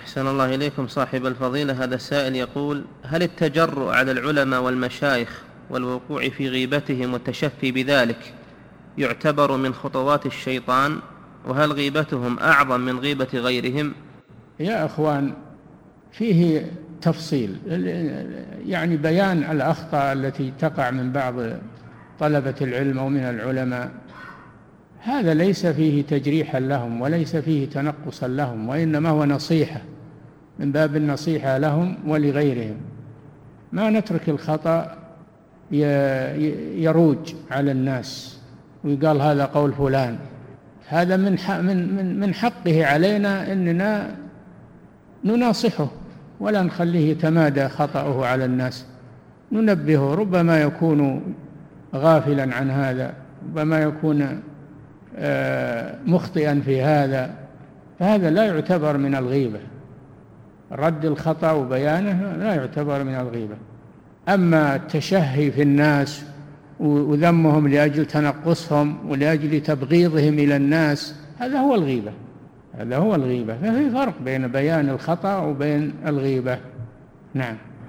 أحسن الله إليكم صاحب الفضيلة. هذا سائل يقول: هل التجرؤ على العلماء والمشايخ والوقوع في غيبتهم والتشفي بذلك يعتبر من خطوات الشيطان؟ وهل غيبتهم أعظم من غيبة غيرهم؟ يا أخوان، فيه تفصيل، يعني بيان الأخطاء التي تقع من بعض طلبة العلم أو من العلماء، هذا ليس فيه تجريحا لهم وليس فيه تنقصا لهم، وإنما هو نصيحة من باب النصيحة لهم ولغيرهم. ما نترك الخطأ يروج على الناس ويقال هذا قول فلان. هذا من حقه علينا أننا نناصحه ولا نخليه يتمادى خطأه على الناس، ننبهه. ربما يكون غافلا عن هذا، ربما يكون مخطئا في هذا، فهذا لا يعتبر من الغيبة. رد الخطأ وبيانه لا يعتبر من الغيبة. أما التشهي في الناس وذمهم لأجل تنقصهم ولأجل تبغيضهم إلى الناس، هذا هو الغيبة، هذا هو الغيبة. ففي فرق بين بيان الخطأ وبين الغيبة. نعم.